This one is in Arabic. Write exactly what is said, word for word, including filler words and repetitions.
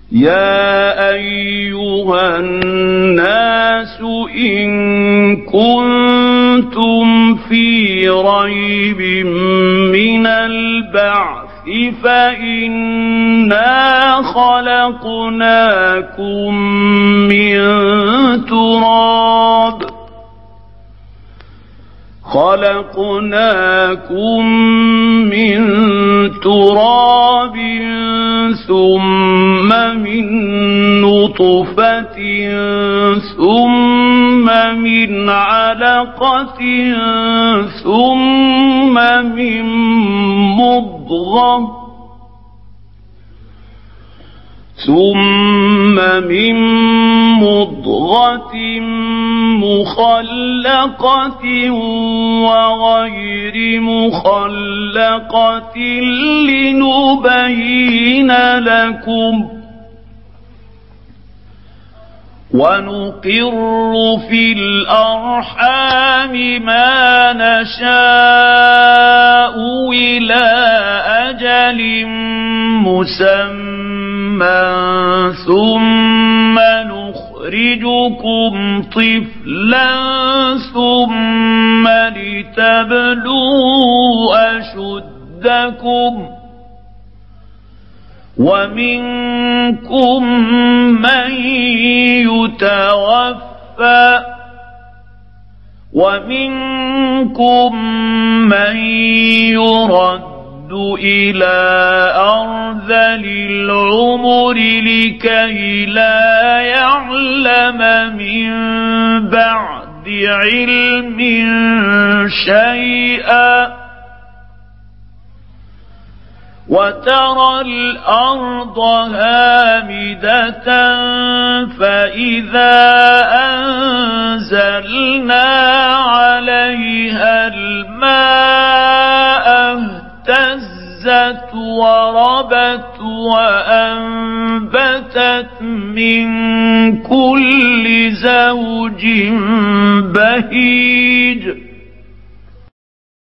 يا أيها الناس إن كنتم في ريب من البعث فإنا خلقناكم من تراب خلقناكم من تراب ثم من نطفة ثم من علقة ثم من مضغة ثم من مضغة مخلقة وغير مخلقة لنبين لكم ونقر في الأرحام ما نشاء إلى أجل مسمى ثم نخرجكم طفلا ثم لتبلغوا أشدكم ومنكم من يتوفى ومنكم من يرد إلى أرذل العمر لكي لا يعلم من بعد علم شيئا وترى الأرض هامدة فإذا أنزلنا عليها الماء اهتزت وربت وأنبتت من كل زوج بهيج